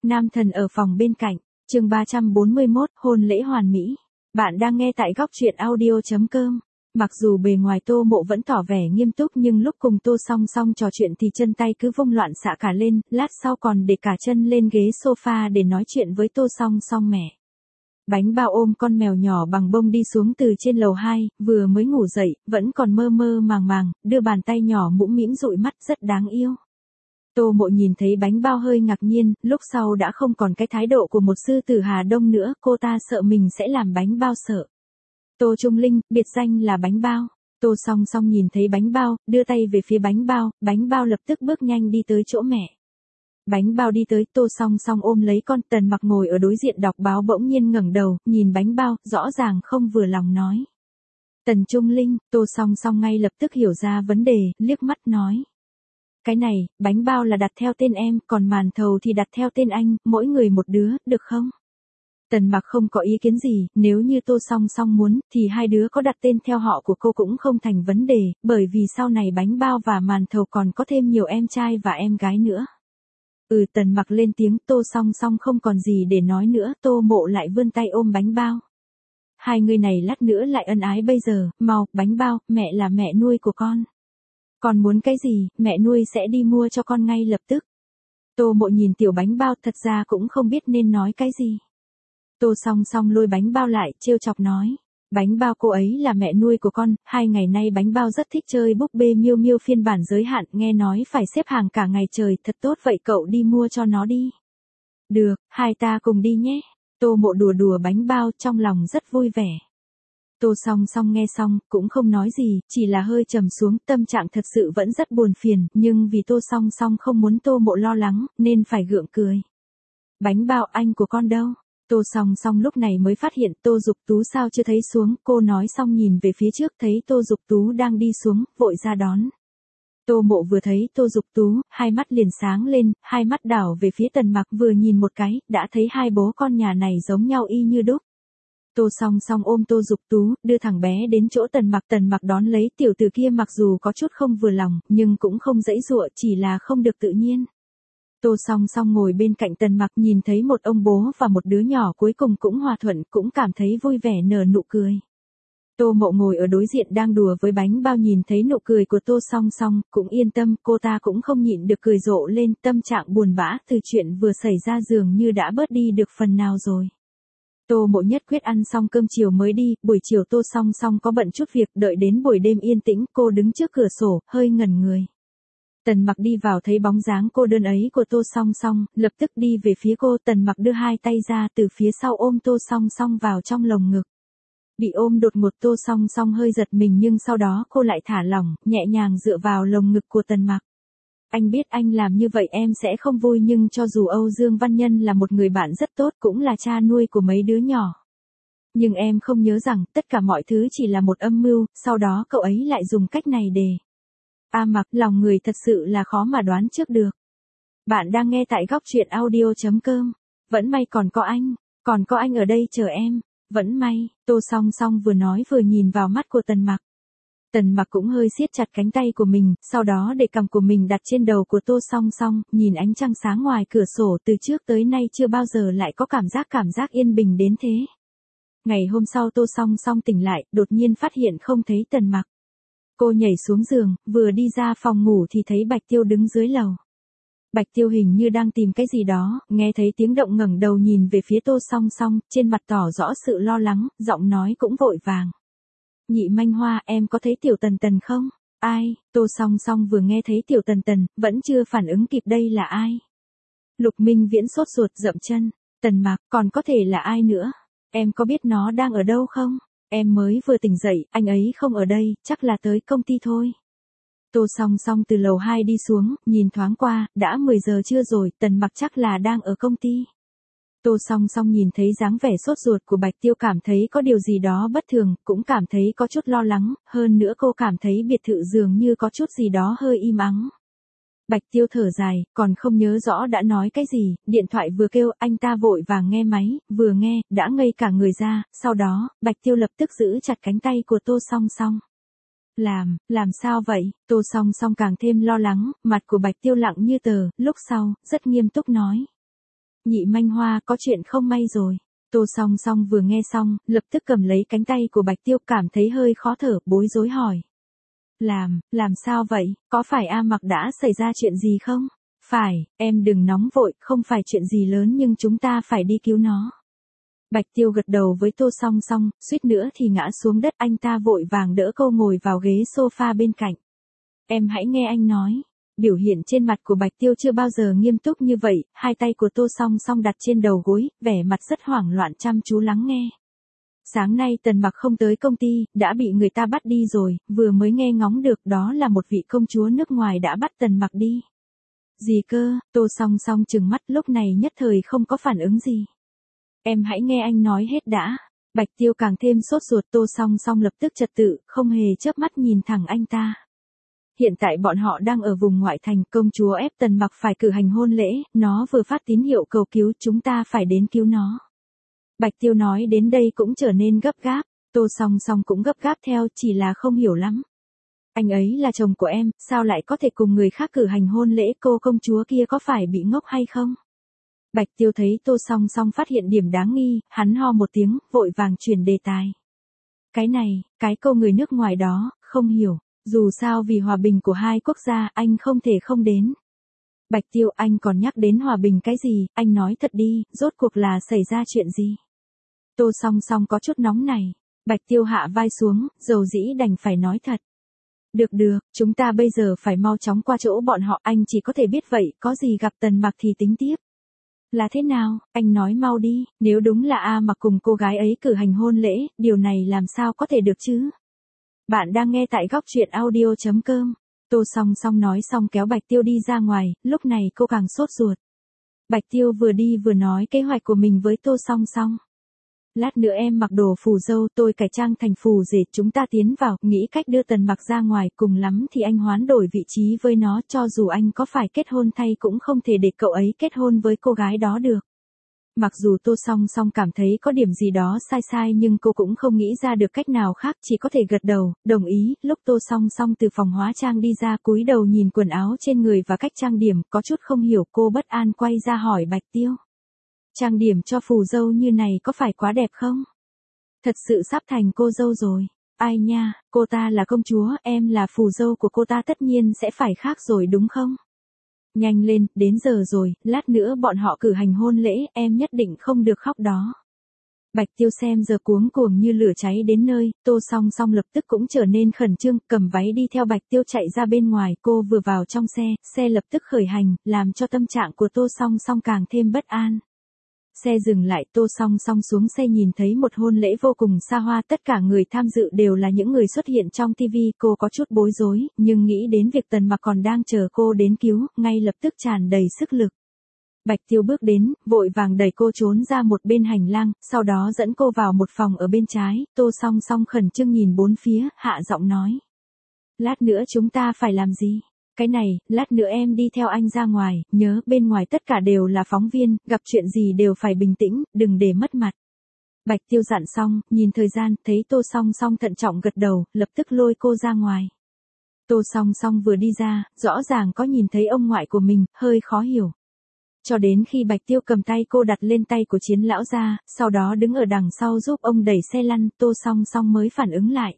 Nam thần ở phòng bên cạnh, chương 341, hôn lễ hoàn mỹ. Bạn đang nghe tại góc truyện audio.com. Mặc dù bề ngoài Tô Mộ vẫn tỏ vẻ nghiêm túc nhưng lúc cùng Tô Song Song trò chuyện thì chân tay cứ vung loạn xạ cả lên, lát sau còn để cả chân lên ghế sofa để nói chuyện với Tô Song Song mẹ. Bánh bao ôm con mèo nhỏ bằng bông đi xuống từ trên lầu 2, vừa mới ngủ dậy, vẫn còn mơ mơ màng màng, đưa bàn tay nhỏ mũm mĩm dụi mắt rất đáng yêu. Tô Mộ nhìn thấy bánh bao hơi ngạc nhiên, lúc sau đã không còn cái thái độ của một sư tử Hà Đông nữa, cô ta sợ mình sẽ làm bánh bao sợ. Tô Trung Linh, biệt danh là bánh bao. Tô Song Song nhìn thấy bánh bao, đưa tay về phía bánh bao lập tức bước nhanh đi tới chỗ mẹ. Bánh bao đi tới, Tô Song Song ôm lấy con, Tần Mặc ngồi ở đối diện đọc báo bỗng nhiên ngẩng đầu, nhìn bánh bao, rõ ràng không vừa lòng nói. Tần Trung Linh, Tô Song Song ngay lập tức hiểu ra vấn đề, liếc mắt nói. Cái này, bánh bao là đặt theo tên em, còn màn thầu thì đặt theo tên anh, mỗi người một đứa, được không? Tần Mặc không có ý kiến gì, nếu như Tô Song Song muốn, thì hai đứa có đặt tên theo họ của cô cũng không thành vấn đề, bởi vì sau này bánh bao và màn thầu còn có thêm nhiều em trai và em gái nữa. Tần Mặc lên tiếng, Tô Song Song không còn gì để nói nữa, Tô Mộ lại vươn tay ôm bánh bao. Hai người này lát nữa lại ân ái bây giờ, mau, bánh bao, mẹ là mẹ nuôi của con. Con muốn cái gì, mẹ nuôi sẽ đi mua cho con ngay lập tức. Tô Mộ nhìn tiểu bánh bao thật ra cũng không biết nên nói cái gì. Tô Song Song lôi bánh bao lại, trêu chọc nói. Bánh bao cô ấy là mẹ nuôi của con, 2 ngày nay bánh bao rất thích chơi búp bê Miu Miu phiên bản giới hạn, nghe nói phải xếp hàng cả ngày trời, thật tốt vậy cậu đi mua cho nó đi. Được, hai ta cùng đi nhé. Tô Mộ đùa đùa bánh bao trong lòng rất vui vẻ. Tô Song Song nghe xong, cũng không nói gì, chỉ là hơi trầm xuống, tâm trạng thật sự vẫn rất buồn phiền, nhưng vì Tô Song Song không muốn Tô Mộ lo lắng, nên phải gượng cười. Bánh bao anh của con đâu? Tô Song Song lúc này mới phát hiện Tô Dục Tú sao chưa thấy xuống, cô nói xong nhìn về phía trước thấy Tô Dục Tú đang đi xuống, vội ra đón. Tô Mộ vừa thấy Tô Dục Tú, hai mắt liền sáng lên, hai mắt đảo về phía Tần Mặc vừa nhìn một cái, đã thấy hai bố con nhà này giống nhau y như đúc. Tô Song Song ôm Tô Dục Tú, đưa thằng bé đến chỗ Tần Mặc đón lấy tiểu tử kia mặc dù có chút không vừa lòng, nhưng cũng không giãy giụa, chỉ là không được tự nhiên. Tô Song Song ngồi bên cạnh Tần Mặc nhìn thấy một ông bố và một đứa nhỏ cuối cùng cũng hòa thuận, cũng cảm thấy vui vẻ nở nụ cười. Tô Mộ ngồi ở đối diện đang đùa với bánh bao nhìn thấy nụ cười của Tô Song Song, cũng yên tâm, cô ta cũng không nhịn được cười rộ lên, tâm trạng buồn bã từ chuyện vừa xảy ra dường như đã bớt đi được phần nào rồi. Tô Mộ nhất quyết ăn xong cơm chiều mới đi, buổi chiều Tô Song Song có bận chút việc, đợi đến buổi đêm yên tĩnh, cô đứng trước cửa sổ, hơi ngẩn người. Tần Mặc đi vào thấy bóng dáng cô đơn ấy của Tô Song Song, lập tức đi về phía cô, Tần Mặc đưa hai tay ra từ phía sau ôm Tô Song Song vào trong lồng ngực. Bị ôm đột ngột Tô Song Song hơi giật mình nhưng sau đó cô lại thả lỏng, nhẹ nhàng dựa vào lồng ngực của Tần Mặc. Anh biết anh làm như vậy em sẽ không vui nhưng cho dù Âu Dương Văn Nhân là một người bạn rất tốt cũng là cha nuôi của mấy đứa nhỏ. Nhưng em không nhớ rằng tất cả mọi thứ chỉ là một âm mưu, sau đó cậu ấy lại dùng cách này để... Mặc, lòng người thật sự là khó mà đoán trước được. Bạn đang nghe tại góc truyện audio.com. Vẫn may còn có anh ở đây chờ em. Vẫn may, Tô Song Song vừa nói vừa nhìn vào mắt của Tần Mặc. Tần Mặc cũng hơi siết chặt cánh tay của mình, sau đó để cằm của mình đặt trên đầu của Tô Song Song, nhìn ánh trăng sáng ngoài cửa sổ từ trước tới nay chưa bao giờ lại có cảm giác yên bình đến thế. Ngày hôm sau Tô Song Song tỉnh lại, đột nhiên phát hiện không thấy Tần Mặc. Cô nhảy xuống giường, vừa đi ra phòng ngủ thì thấy Bạch Tiêu đứng dưới lầu. Bạch Tiêu hình như đang tìm cái gì đó, nghe thấy tiếng động ngẩng đầu nhìn về phía Tô Song Song, trên mặt tỏ rõ sự lo lắng, giọng nói cũng vội vàng. Nhị manh hoa, em có thấy Tiểu Tần Tần không? Ai? Tô Song Song vừa nghe thấy Tiểu Tần Tần, vẫn chưa phản ứng kịp đây là ai. Lục Minh Viễn sốt ruột dậm chân. Tần Mặc, còn có thể là ai nữa? Em có biết nó đang ở đâu không? Em mới vừa tỉnh dậy, anh ấy không ở đây, chắc là tới công ty thôi. Tô Song Song từ lầu 2 đi xuống, nhìn thoáng qua, đã 10 giờ trưa rồi, Tần Mặc chắc là đang ở công ty. Tô Song Song nhìn thấy dáng vẻ sốt ruột của Bạch Tiêu cảm thấy có điều gì đó bất thường, cũng cảm thấy có chút lo lắng, hơn nữa cô cảm thấy biệt thự dường như có chút gì đó hơi im ắng. Bạch Tiêu thở dài, còn không nhớ rõ đã nói cái gì, điện thoại vừa kêu, anh ta vội vàng nghe máy, vừa nghe, đã ngây cả người ra, sau đó, Bạch Tiêu lập tức giữ chặt cánh tay của Tô Song Song. Làm sao vậy? Tô Song Song càng thêm lo lắng, mặt của Bạch Tiêu lặng như tờ, lúc sau, rất nghiêm túc nói. Nhị manh hoa, có chuyện không may rồi. Tô Song Song vừa nghe xong, lập tức cầm lấy cánh tay của Bạch Tiêu, cảm thấy hơi khó thở, bối rối hỏi. Làm sao vậy, có phải A Mặc đã xảy ra chuyện gì không? Phải, em đừng nóng vội, không phải chuyện gì lớn nhưng chúng ta phải đi cứu nó. Bạch Tiêu gật đầu với Tô Song Song, suýt nữa thì ngã xuống đất, anh ta vội vàng đỡ cô ngồi vào ghế sofa bên cạnh. Em hãy nghe anh nói. Biểu hiện trên mặt của Bạch Tiêu chưa bao giờ nghiêm túc như vậy, hai tay của Tô Song Song đặt trên đầu gối, vẻ mặt rất hoảng loạn chăm chú lắng nghe. Sáng nay Tần Mặc không tới công ty, đã bị người ta bắt đi rồi, vừa mới nghe ngóng được đó là một vị công chúa nước ngoài đã bắt Tần Mặc đi. Gì cơ? Tô Song Song trừng mắt, lúc này nhất thời không có phản ứng gì. Em hãy nghe anh nói hết đã. Bạch Tiêu càng thêm sốt ruột, Tô Song Song lập tức trật tự, không hề chớp mắt nhìn thẳng anh ta. Hiện tại bọn họ đang ở vùng ngoại thành, công chúa ép Tần Mặc phải cử hành hôn lễ, nó vừa phát tín hiệu cầu cứu, chúng ta phải đến cứu nó. Bạch Tiêu nói đến đây cũng trở nên gấp gáp, Tô Song Song cũng gấp gáp theo, chỉ là không hiểu lắm. Anh ấy là chồng của em, sao lại có thể cùng người khác cử hành hôn lễ, cô công chúa kia có phải bị ngốc hay không? Bạch Tiêu thấy Tô Song Song phát hiện điểm đáng nghi, hắn ho một tiếng, vội vàng chuyển đề tài. Cái này, cái cô người nước ngoài đó, không hiểu, dù sao vì hòa bình của hai quốc gia, anh không thể không đến. Bạch Tiêu, anh còn nhắc đến hòa bình cái gì, anh nói thật đi, rốt cuộc là xảy ra chuyện gì? Tô Song Song có chút nóng này. Bạch Tiêu hạ vai xuống, dầu dĩ đành phải nói thật. Được, chúng ta bây giờ phải mau chóng qua chỗ bọn họ, anh chỉ có thể biết vậy, có gì gặp Tần Mặc thì tính tiếp. Là thế nào, anh nói mau đi, nếu đúng là A Mặc cùng cô gái ấy cử hành hôn lễ, điều này làm sao có thể được chứ? Bạn đang nghe tại góc truyện audio.com. Tô Song Song nói xong kéo Bạch Tiêu đi ra ngoài, lúc này cô càng sốt ruột. Bạch Tiêu vừa đi vừa nói kế hoạch của mình với Tô Song Song. Lát nữa em mặc đồ phù dâu, tôi cải trang thành phù rể, chúng ta tiến vào, nghĩ cách đưa Tần Mặc ra ngoài, cùng lắm thì anh hoán đổi vị trí với nó, cho dù anh có phải kết hôn thay cũng không thể để cậu ấy kết hôn với cô gái đó được. Mặc dù Tô Song Song cảm thấy có điểm gì đó sai nhưng cô cũng không nghĩ ra được cách nào khác, chỉ có thể gật đầu, đồng ý. Lúc Tô Song Song từ phòng hóa trang đi ra, cúi đầu nhìn quần áo trên người và cách trang điểm, có chút không hiểu, cô bất an quay ra hỏi Bạch Tiêu. Trang điểm cho phù dâu như này có phải quá đẹp không? Thật sự sắp thành cô dâu rồi. Ai nha, cô ta là công chúa, em là phù dâu của cô ta, tất nhiên sẽ phải khác rồi đúng không? Nhanh lên, đến giờ rồi, lát nữa bọn họ cử hành hôn lễ, em nhất định không được khóc đó. Bạch Tiêu xem giờ cuống cuồng như lửa cháy đến nơi, Tô Song Song lập tức cũng trở nên khẩn trương, cầm váy đi theo Bạch Tiêu chạy ra bên ngoài, cô vừa vào trong xe lập tức khởi hành, làm cho tâm trạng của Tô Song Song càng thêm bất an. Xe dừng lại, Tô Song Song xuống xe nhìn thấy một hôn lễ vô cùng xa hoa, tất cả người tham dự đều là những người xuất hiện trong TV, cô có chút bối rối, nhưng nghĩ đến việc Tần Mặc còn đang chờ cô đến cứu, ngay lập tức tràn đầy sức lực. Bạch Tiêu bước đến, vội vàng đẩy cô trốn ra một bên hành lang, sau đó dẫn cô vào một phòng ở bên trái, Tô Song Song khẩn trương nhìn bốn phía, hạ giọng nói. Lát nữa chúng ta phải làm gì? Cái này, lát nữa em đi theo anh ra ngoài, nhớ bên ngoài tất cả đều là phóng viên, gặp chuyện gì đều phải bình tĩnh, đừng để mất mặt. Bạch Tiêu dặn xong, nhìn thời gian, thấy Tô Song Song thận trọng gật đầu, lập tức lôi cô ra ngoài. Tô Song Song vừa đi ra, rõ ràng có nhìn thấy ông ngoại của mình, hơi khó hiểu. Cho đến khi Bạch Tiêu cầm tay cô đặt lên tay của Chiến lão gia, sau đó đứng ở đằng sau giúp ông đẩy xe lăn, Tô Song Song mới phản ứng lại.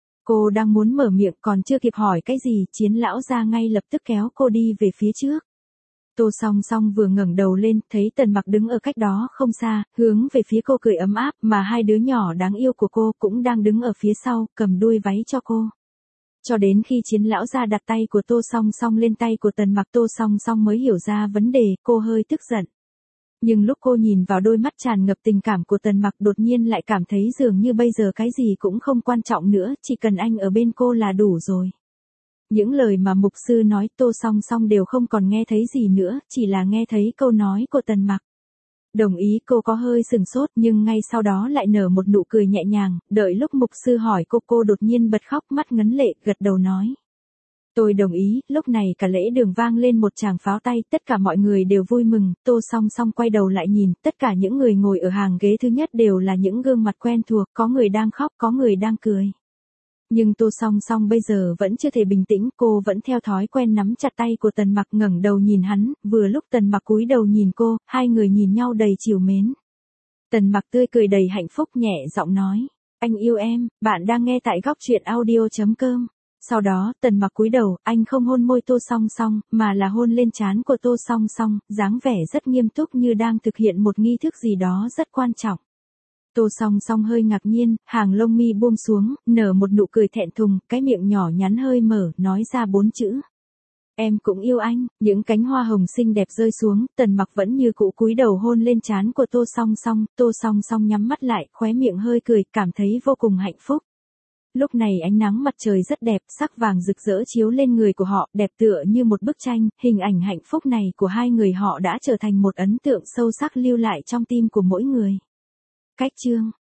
Cô đang muốn mở miệng còn chưa kịp hỏi cái gì, Chiến lão gia ngay lập tức kéo cô đi về phía trước. Tô Song Song vừa ngẩng đầu lên, thấy Tần Mặc đứng ở cách đó không xa, hướng về phía cô cười ấm áp, mà hai đứa nhỏ đáng yêu của cô cũng đang đứng ở phía sau, cầm đuôi váy cho cô. Cho đến khi Chiến lão gia đặt tay của Tô Song Song lên tay của Tần Mặc, Tô Song Song mới hiểu ra vấn đề, cô hơi tức giận. Nhưng lúc cô nhìn vào đôi mắt tràn ngập tình cảm của Tần Mặc, đột nhiên lại cảm thấy dường như bây giờ cái gì cũng không quan trọng nữa, chỉ cần anh ở bên cô là đủ rồi. Những lời mà mục sư nói Tô Song Song đều không còn nghe thấy gì nữa, chỉ là nghe thấy câu nói của Tần Mặc. Đồng ý, cô có hơi sừng sốt nhưng ngay sau đó lại nở một nụ cười nhẹ nhàng, đợi lúc mục sư hỏi cô đột nhiên bật khóc, mắt ngấn lệ, gật đầu nói. Tôi đồng ý. Lúc này cả lễ đường vang lên một tràng pháo tay, tất cả mọi người đều vui mừng. Tô Song Song quay đầu lại nhìn, tất cả những người ngồi ở hàng ghế thứ nhất đều là những gương mặt quen thuộc, có người đang khóc, có người đang cười. Nhưng Tô Song Song bây giờ vẫn chưa thể bình tĩnh, cô vẫn theo thói quen nắm chặt tay của Tần Mặc ngẩng đầu nhìn hắn, vừa lúc Tần Mặc cúi đầu nhìn cô, hai người nhìn nhau đầy trìu mến. Tần Mặc tươi cười đầy hạnh phúc nhẹ giọng nói, anh yêu em, bạn đang nghe tại góc truyện audio.com. Sau đó, Tần Mặc cúi đầu, anh không hôn môi Tô Song Song, mà là hôn lên trán của Tô Song Song, dáng vẻ rất nghiêm túc như đang thực hiện một nghi thức gì đó rất quan trọng. Tô Song Song hơi ngạc nhiên, hàng lông mi buông xuống, nở một nụ cười thẹn thùng, cái miệng nhỏ nhắn hơi mở, nói ra 4 chữ. Em cũng yêu anh. Những cánh hoa hồng xinh đẹp rơi xuống, Tần Mặc vẫn như cũ cúi đầu hôn lên trán của Tô Song Song, Tô Song Song nhắm mắt lại, khóe miệng hơi cười, cảm thấy vô cùng hạnh phúc. Lúc này ánh nắng mặt trời rất đẹp, sắc vàng rực rỡ chiếu lên người của họ, đẹp tựa như một bức tranh, hình ảnh hạnh phúc này của hai người họ đã trở thành một ấn tượng sâu sắc lưu lại trong tim của mỗi người. Cách chương